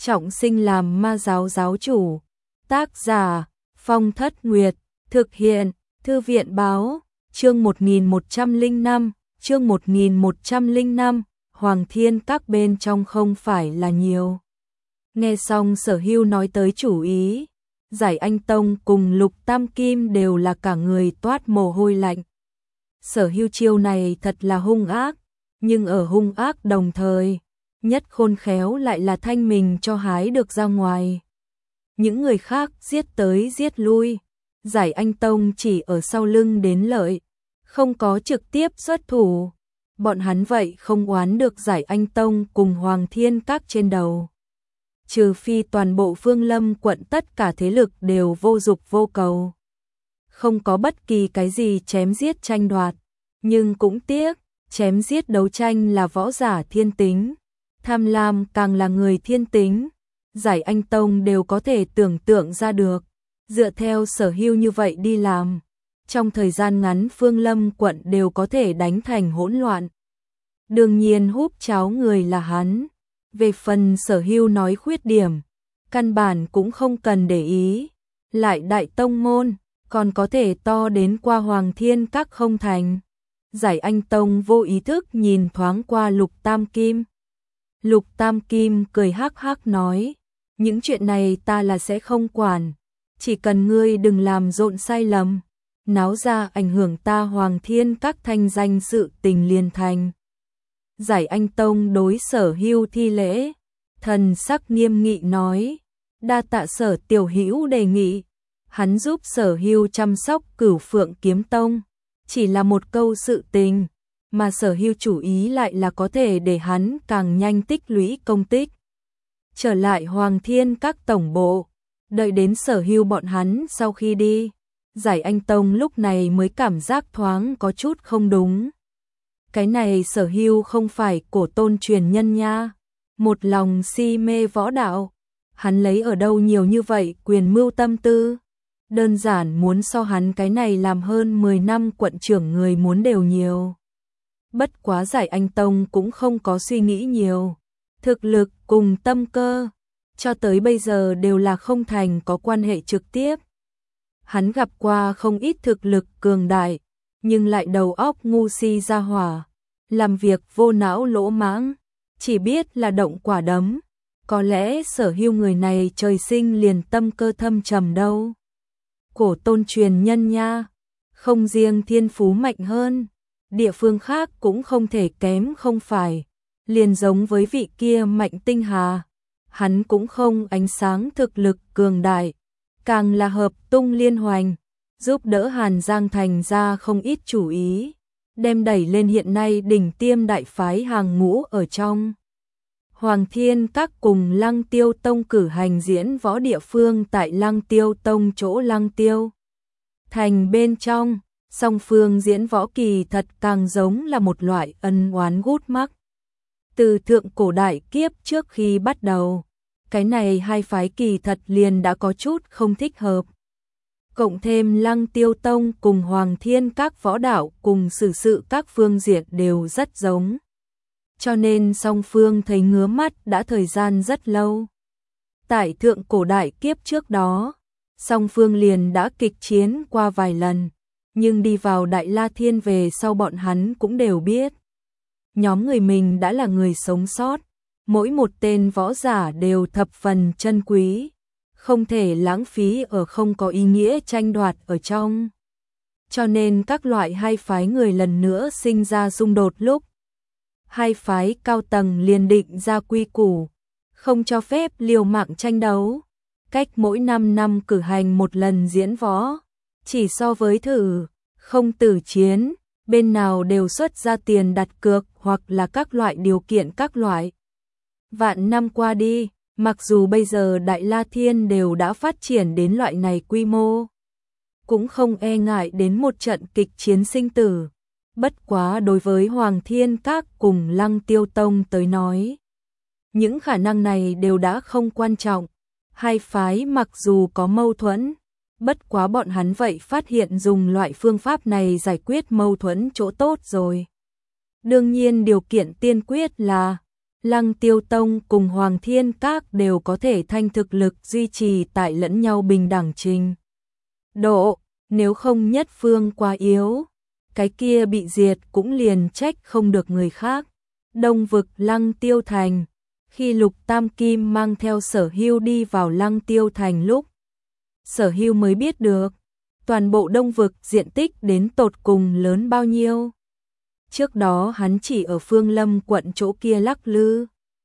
trọng sinh làm ma giáo giáo chủ. Tác giả Phong Thất Nguyệt, thực hiện Thư viện Báo, chương 1105, chương 1105, Hoàng Thiên Các bên trong không phải là nhiều. Nghe xong Sở Hưu nói tới chủ ý, Giải Anh Tông cùng Lục Tam Kim đều là cả người toát mồ hôi lạnh. Sở Hưu chiêu này thật là hung ác, nhưng ở hung ác đồng thời, nhất khôn khéo lại là thanh mình cho hái được ra ngoài. Những người khác giết tới giết lui, Giải Anh Tông chỉ ở sau lưng đến lợi, không có trực tiếp xuất thủ. Bọn hắn vậy không oán được Giải Anh Tông cùng Hoàng Thiên Các trên đầu. Trừ phi toàn bộ Phương Lâm quận tất cả thế lực đều vô dục vô cầu. Không có bất kỳ cái gì chém giết tranh đoạt, nhưng cũng tiếc, chém giết đấu tranh là võ giả thiên tính, tham lam càng là người thiên tính. Giải Anh Tông đều có thể tưởng tượng ra được, dựa theo Sở Hưu như vậy đi làm, trong thời gian ngắn Phương Lâm quận đều có thể đánh thành hỗn loạn. Đương nhiên húp cháo người là hắn. Về phần Sở Hưu nói khuyết điểm, căn bản cũng không cần để ý. Lại đại tông môn, còn có thể to đến qua Hoàng Thiên Các không thành. Giải Anh Tông vô ý thức nhìn thoáng qua Lục Tam Kim. Lục Tam Kim cười hắc hắc nói, những chuyện này ta là sẽ không quản, chỉ cần ngươi đừng làm rộn sai lầm, náo ra ảnh hưởng ta Hoàng Thiên Các thanh danh sự tình liền thành. Giải Anh Tông đối Sở Hưu thi lễ, thần sắc nghiêm nghị nói, đa tạ Sở tiểu hữu đề nghị. Hắn giúp Sở Hưu chăm sóc Cửu Phượng Kiếm Tông, chỉ là một câu sự tình, mà Sở Hưu chủ ý lại là có thể để hắn càng nhanh tích lũy công tích. Trở lại Hoàng Thiên Các tổng bộ, đợi đến Sở Hưu bọn hắn sau khi đi, Giải Anh Tông lúc này mới cảm giác thoáng có chút không đúng. Cái này Sở Hưu không phải cổ tôn truyền nhân nha, một lòng si mê võ đạo, hắn lấy ở đâu nhiều như vậy quyền mưu tâm tư, đơn giản muốn so hắn cái này làm hơn 10 năm quận trưởng người muốn đều nhiều. Bất quá Giải Anh Tông cũng không có suy nghĩ nhiều, thực lực cùng tâm cơ, cho tới bây giờ đều là không thành có quan hệ trực tiếp. Hắn gặp qua không ít thực lực cường đại, nhưng lại đầu óc ngu si ra hỏa, làm việc vô não lỗ mãng, chỉ biết là động quả đấm. Có lẽ Sở Hưu người này trời sinh liền tâm cơ thâm trầm đâu. Cổ tôn truyền nhân nha, không riêng thiên phú mạnh hơn, địa phương khác cũng không thể kém không phải, liền giống với vị kia Mạnh Tinh Hà, hắn cũng không ánh sáng thực lực cường đại, càng là hợp tung liên hoành, giúp đỡ Hàn Giang thành ra không ít chủ ý, đem đẩy lên hiện nay đỉnh tiêm đại phái hàng ngũ ở trong. Hoàng Thiên Các cùng Lăng Tiêu Tông cử hành diễn võ địa phương tại Lăng Tiêu Tông chỗ Lăng Tiêu thành bên trong, song phương diễn võ kỳ thật càng giống là một loại ân oán gút mắc. Từ thượng cổ đại kiếp trước khi bắt đầu, cái này hai phái kỳ thật liền đã có chút không thích hợp. Cộng thêm Lăng Tiêu Tông cùng Hoàng Thiên Các võ đạo cùng xử sự các phương diện đều rất giống. Cho nên song phương thấy ngứa mắt đã thời gian rất lâu. Tại thượng cổ đại kiếp trước đó, song phương liền đã kịch chiến qua vài lần, nhưng đi vào Đại La Thiên về sau bọn hắn cũng đều biết. Nhóm người mình đã là người sống sót, mỗi một tên võ giả đều thập phần chân quý, không thể lãng phí ở không có ý nghĩa tranh đoạt ở trong. Cho nên các loại hai phái người lần nữa sinh ra xung đột lúc. Hai phái cao tầng liền định ra quy củ, không cho phép liều mạng tranh đấu, cách mỗi 5 năm cử hành một lần diễn võ, chỉ so với thử, không tử chiến, bên nào đều xuất ra tiền đặt cược hoặc là các loại điều kiện các loại. Vạn năm qua đi, mặc dù bây giờ Đại La Thiên đều đã phát triển đến loại này quy mô, cũng không e ngại đến một trận kịch chiến sinh tử. Bất quá đối với Hoàng Thiên Các cùng Lăng Tiêu Tông tới nói, những khả năng này đều đã không quan trọng. Hai phái mặc dù có mâu thuẫn, bất quá bọn hắn vậy phát hiện dùng loại phương pháp này giải quyết mâu thuẫn chỗ tốt rồi. Đương nhiên điều kiện tiên quyết là Lăng Tiêu Tông cùng Hoàng Thiên Các đều có thể thanh thực lực duy trì tại lẫn nhau bình đẳng trình độ, nếu không nhất phương quá yếu, cái kia bị diệt cũng liền trách không được người khác. Đông vực Lăng Tiêu Thành, khi Lục Tam Kim mang theo Sở Hưu đi vào Lăng Tiêu Thành lúc, Sở Hưu mới biết được, toàn bộ Đông vực diện tích đến tột cùng lớn bao nhiêu. Trước đó hắn chỉ ở Phương Lâm quận chỗ kia lắc lư.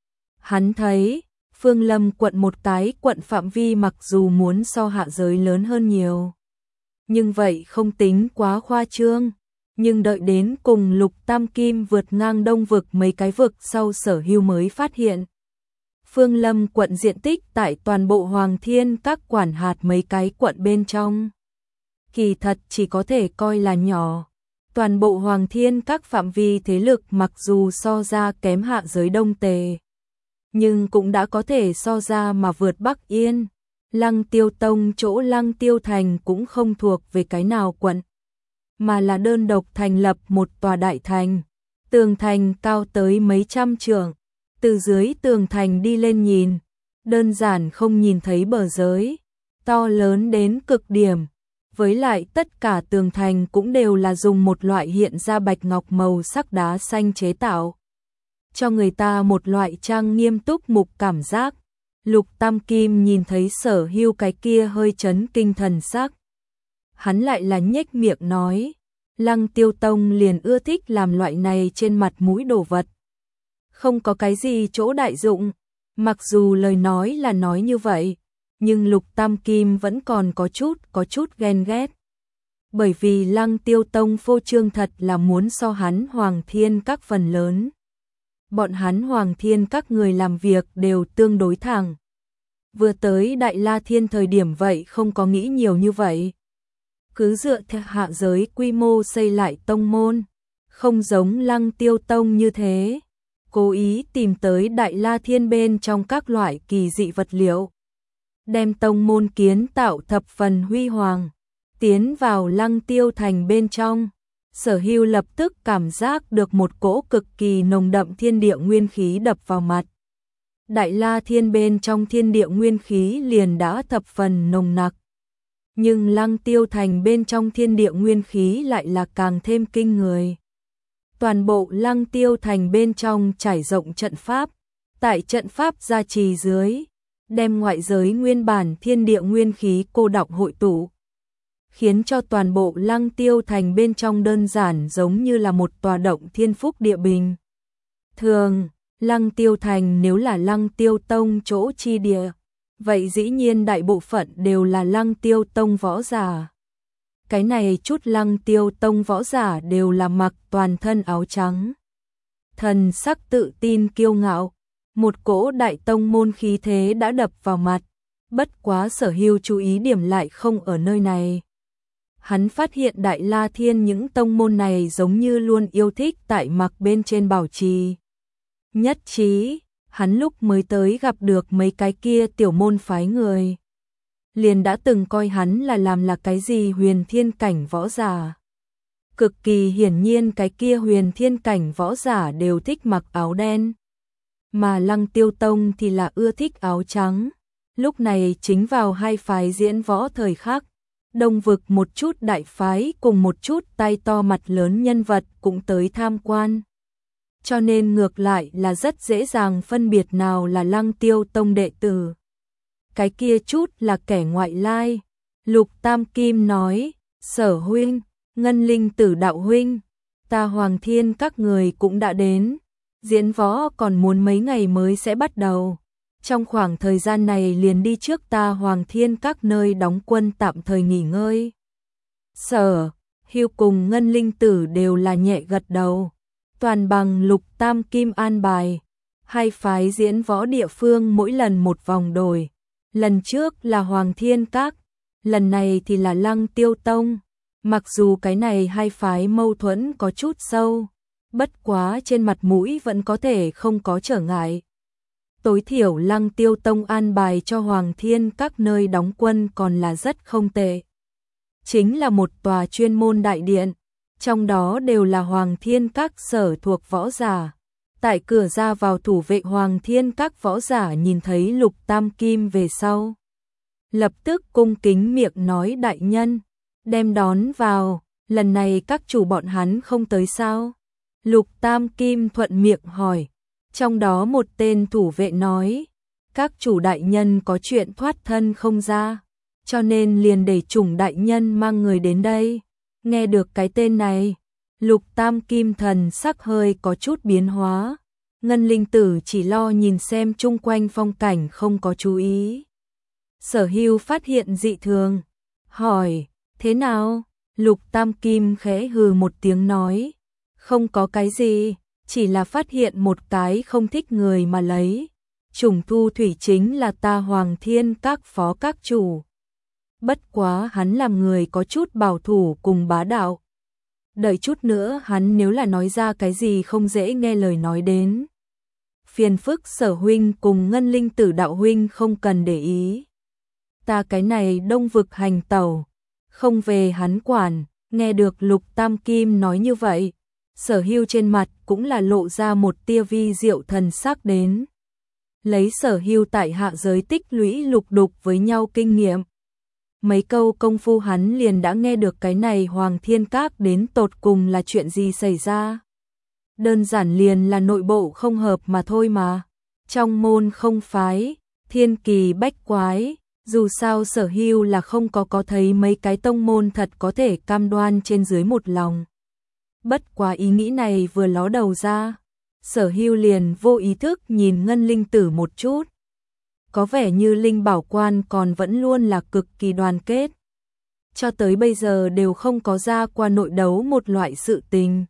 Hắn thấy, Phương Lâm quận một cái quận phạm vi mặc dù muốn so hạ giới lớn hơn nhiều, nhưng vậy không tính quá khoa trương. Nhưng đợi đến cùng Lục Tam Kim vượt ngang Đông vực mấy cái vực sau, Sở Hưu mới phát hiện. Phương Lâm quận diện tích tại toàn bộ Hoàng Thiên Các quản hạt mấy cái quận bên trong, kỳ thật chỉ có thể coi là nhỏ. Toàn bộ Hoàng Thiên Các phạm vi thế lực mặc dù so ra kém hạ giới Đông Tề, nhưng cũng đã có thể so ra mà vượt Bắc Yên. Lăng Tiêu Tông chỗ Lăng Tiêu Thành cũng không thuộc về cái nào quận, mà là đơn độc thành lập một tòa đại thành. Tường thành cao tới mấy trăm trượng, từ dưới tường thành đi lên nhìn, đơn giản không nhìn thấy bờ giới, to lớn đến cực điểm. Với lại tất cả tường thành cũng đều là dùng một loại hiện ra bạch ngọc màu sắc đá xanh chế tạo, cho người ta một loại trang nghiêm túc mục cảm giác. Lục Tam Kim nhìn thấy Sở Hưu cái kia hơi chấn kinh thần sắc, hắn lại là nhếch miệng nói, Lăng Tiêu Tông liền ưa thích làm loại này trên mặt mũi đồ vật, không có cái gì chỗ đại dụng. Mặc dù lời nói là nói như vậy, nhưng Lục Tam Kim vẫn còn có chút ghen ghét. Bởi vì Lăng Tiêu Tông phô trương thật là muốn so hắn Hoàng Thiên Các phần lớn. Bọn hắn Hoàng Thiên Các người làm việc đều tương đối thẳng. Vừa tới Đại La Thiên thời điểm vậy không có nghĩ nhiều như vậy. Cứ dựa theo hạ giới quy mô xây lại tông môn, không giống Lăng Tiêu Tông như thế. Cố ý tìm tới Đại La Thiên bên trong các loại kỳ dị vật liệu, đem tông môn kiến tạo thập phần huy hoàng, tiến vào Lăng Tiêu Thành bên trong. Sở Hưu lập tức cảm giác được một cỗ cực kỳ nồng đậm thiên địa nguyên khí đập vào mặt. Đại La Thiên bên trong thiên địa nguyên khí liền đã thập phần nồng nặc, nhưng Lăng Tiêu Thành bên trong thiên địa nguyên khí lại là càng thêm kinh người. Toàn bộ Lăng Tiêu Thành bên trong trải rộng trận pháp, tại trận pháp gia trì dưới, đem ngoại giới nguyên bản thiên địa nguyên khí cô đọng hội tụ, khiến cho toàn bộ Lăng Tiêu Thành bên trong đơn giản giống như là một tòa động thiên phúc địa bình. Thường, Lăng Tiêu Thành nếu là Lăng Tiêu Tông chỗ chi địa, vậy dĩ nhiên đại bộ phận đều là Lăng Tiêu Tông võ giả. Cái này chút Lăng Tiêu Tông võ giả đều là mặc toàn thân áo trắng, thần sắc tự tin kiêu ngạo, một cỗ đại tông môn khí thế đã đập vào mặt. Bất quá Sở Hưu chú ý điểm lại không ở nơi này. Hắn phát hiện Đại La Thiên những tông môn này giống như luôn yêu thích tại mặc bên trên bảo trì nhất trí. Hắn lúc mới tới gặp được mấy cái kia tiểu môn phái người, liền đã từng coi hắn là làm là cái gì huyền thiên cảnh võ giả. Cực kỳ hiển nhiên cái kia huyền thiên cảnh võ giả đều thích mặc áo đen, mà Lăng Tiêu Tông thì là ưa thích áo trắng. Lúc này chính vào hai phái diễn võ thời khắc, Đông vực một chút đại phái cùng một chút tay to mặt lớn nhân vật cũng tới tham quan. Cho nên ngược lại là rất dễ dàng phân biệt nào là Lăng Tiêu Tông đệ tử, cái kia chút là kẻ ngoại lai. Lục Tam Kim nói, Sở huynh, Ngân Linh Tử đạo huynh, ta Hoàng Thiên các người cũng đã đến, diễn võ còn muốn mấy ngày mới sẽ bắt đầu. Trong khoảng thời gian này liền đi trước ta Hoàng Thiên các nơi đóng quân tạm thời nghỉ ngơi. Sở Hưu cùng Ngân Linh Tử đều là nhẹ gật đầu, toàn bằng Lục Tam Kim an bài. Hai phái diễn võ địa phương mỗi lần một vòng đổi, lần trước là Hoàng Thiên Các, lần này thì là Lăng Tiêu Tông. Mặc dù cái này hai phái mâu thuẫn có chút sâu, bất quá trên mặt mũi vẫn có thể không có trở ngại. Tối thiểu Lăng Tiêu Tông an bài cho Hoàng Thiên các nơi đóng quân còn là rất không tệ. Chính là một tòa chuyên môn đại điện, trong đó đều là Hoàng Thiên các sở thuộc võ giả. Tại cửa ra vào thủ vệ Hoàng Thiên các võ giả nhìn thấy Lục Tam Kim về sau. Lập tức cung kính miệng nói đại nhân, đem đón vào, lần này các chủ bọn hắn không tới sao? Lục Tam Kim thuận miệng hỏi, trong đó một tên thủ vệ nói, các chủ đại nhân có chuyện thoát thân không ra, cho nên liền để chủng đại nhân mang người đến đây. Nghe được cái tên này, Lục Tam Kim thần sắc hơi có chút biến hóa, Ngân Linh Tử chỉ lo nhìn xem chung quanh phong cảnh không có chú ý. Sở Hưu phát hiện dị thường, hỏi, thế nào? Lục Tam Kim khẽ hừ một tiếng nói, không có cái gì, chỉ là phát hiện một cái không thích người mà lấy. Trùng Thu Thủy chính là ta Hoàng Thiên các phó các chủ. Bất quá hắn làm người có chút bảo thủ cùng bá đạo. Đợi chút nữa hắn nếu là nói ra cái gì không dễ nghe lời nói đến. Phiền phức Sở huynh cùng Ngân Linh Tử đạo huynh không cần để ý. Ta cái này đông vực hành tẩu, không về hắn quản. Nghe được Lục Tam Kim nói như vậy, Sở Hưu trên mặt cũng là lộ ra một tia vi diệu thần sắc đến. Lấy Sở Hưu tại hạ giới tích lũy lục đục với nhau kinh nghiệm. Mấy câu công phu hắn liền đã nghe được cái này Hoàng Thiên Các đến tột cùng là chuyện gì xảy ra. Đơn giản liền là nội bộ không hợp mà thôi mà. Trong môn không phái, thiên kỳ bách quái, dù sao Sở Hưu là không có thấy mấy cái tông môn thật có thể cam đoan trên dưới một lòng. Bất quá ý nghĩ này vừa ló đầu ra, Sở Hưu liền vô ý thức nhìn Ngân Linh Tử một chút. Có vẻ như Linh Bảo Quan còn vẫn luôn là cực kỳ đoàn kết. Cho tới bây giờ đều không có ra qua nội đấu một loại sự tình.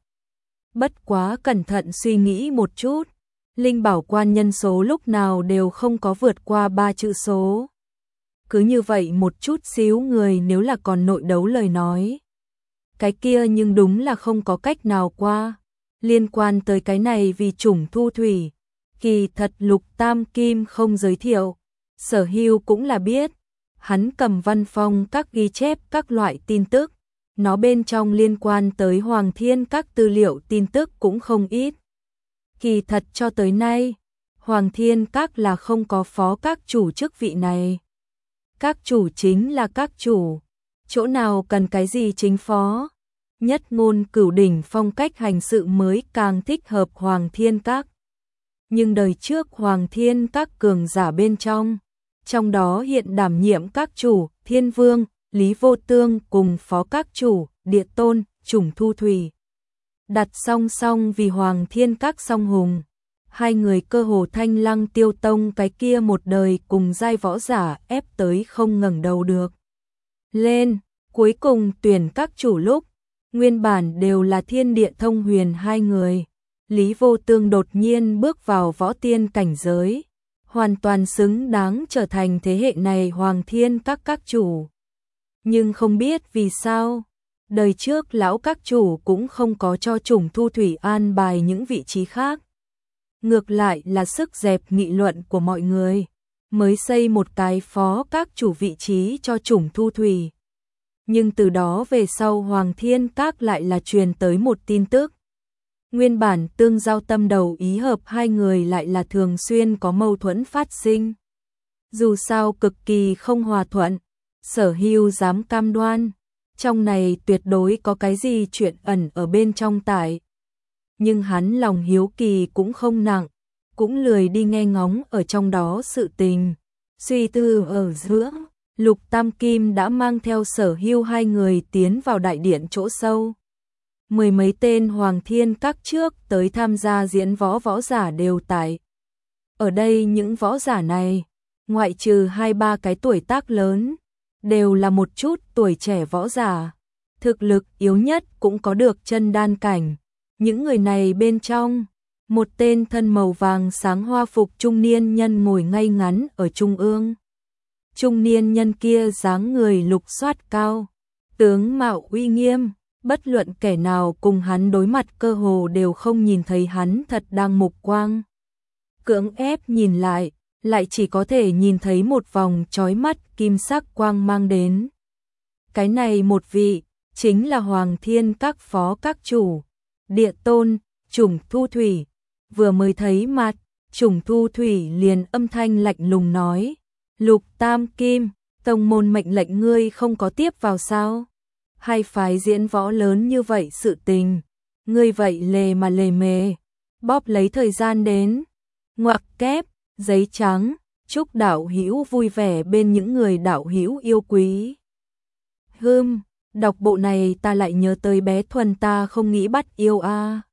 Bất quá cẩn thận suy nghĩ một chút, Linh Bảo Quan nhân số lúc nào đều không có vượt qua 3 chữ số. Cứ như vậy một chút xíu người nếu là còn nội đấu lời nói. Cái kia nhưng đúng là không có cách nào qua. Liên quan tới cái này vì Trùng Thu Thủy, kỳ thật Lục Tam Kim không giới thiệu, Sở Hưu cũng là biết. Hắn cầm văn phong các ghi chép các loại tin tức, nó bên trong liên quan tới Hoàng Thiên các tư liệu tin tức cũng không ít. Kỳ thật cho tới nay, Hoàng Thiên các là không có phó các chủ chức vị này. Các chủ chính là các chủ, chỗ nào cần cái gì chính phó. Nhất ngôn cửu đỉnh phong cách hành sự mới càng thích hợp Hoàng Thiên các. Nhưng đời trước Hoàng Thiên các cường giả bên trong đó hiện đảm nhiệm các chủ, Thiên Vương, Lý Vô Tương cùng phó các chủ, Địa Tôn, Trùng Thu Thủy. Đặt song song vì Hoàng Thiên các song hùng. Hai người cơ hồ Thanh Lăng Tiêu Tông cái kia một đời cùng giai võ giả ép tới không ngẩng đầu được. Lên, cuối cùng tuyển các chủ lúc, nguyên bản đều là Thiên Địa Thông Huyền hai người. Lý Vô Tương đột nhiên bước vào võ tiên cảnh giới, hoàn toàn xứng đáng trở thành thế hệ này Hoàng Thiên các chủ. Nhưng không biết vì sao, đời trước lão các chủ cũng không có cho Trùng Thu Thủy an bài những vị trí khác. Ngược lại là sức dẹp nghị luận của mọi người, mới xây một cái phó các chủ vị trí cho Trùng Thu Thủy. Nhưng từ đó về sau Hoàng Thiên các lại là truyền tới một tin tức. Nguyên bản tương giao tâm đầu ý hợp hai người lại là thường xuyên có mâu thuẫn phát sinh. Dù sao cực kỳ không hòa thuận, Sở Hưu dám cam đoan, trong này tuyệt đối có cái gì chuyện ẩn ở bên trong tại. Nhưng hắn lòng hiếu kỳ cũng không nặng, cũng lười đi nghe ngóng ở trong đó sự tình. Suy tư ở giữa, Lục Tam Kim đã mang theo Sở Hưu hai người tiến vào đại điện chỗ sâu. Mười mấy tên Hoàng Thiên các trước tới tham gia diễn võ giả đều tại. Ở đây những võ giả này, ngoại trừ 2-3 cái tuổi tác lớn, đều là một chút tuổi trẻ võ giả. Thực lực yếu nhất cũng có được chân đan cảnh. Những người này bên trong, một tên thân màu vàng sáng hoa phục trung niên nhân ngồi ngay ngắn ở trung ương. Trung niên nhân kia dáng người lục xoát cao, tướng mạo uy nghiêm, bất luận kẻ nào cùng hắn đối mặt cơ hồ đều không nhìn thấy hắn thật đang mục quang. Cưỡng ép nhìn lại chỉ có thể nhìn thấy một vòng chói mắt kim sắc quang mang đến. Cái này một vị, chính là Hoàng Thiên các phó các chủ, Địa Tôn, Trùng Thu Thủy. vừa mới thấy mặt, Trùng Thu Thủy liền âm thanh lạnh lùng nói, Lục Tam Kim, tông môn mệnh lệnh ngươi không có tiếp vào sao? Hay phái diễn võ lớn như vậy sự tình, ngươi vậy lề mà lề mề, bóp lấy thời gian đến, ngoặc kép, giấy trắng, chúc đạo hữu vui vẻ bên những người đạo hữu yêu quý. Đọc bộ này ta lại nhớ tới bé Thuần ta không nghĩ bắt yêu a.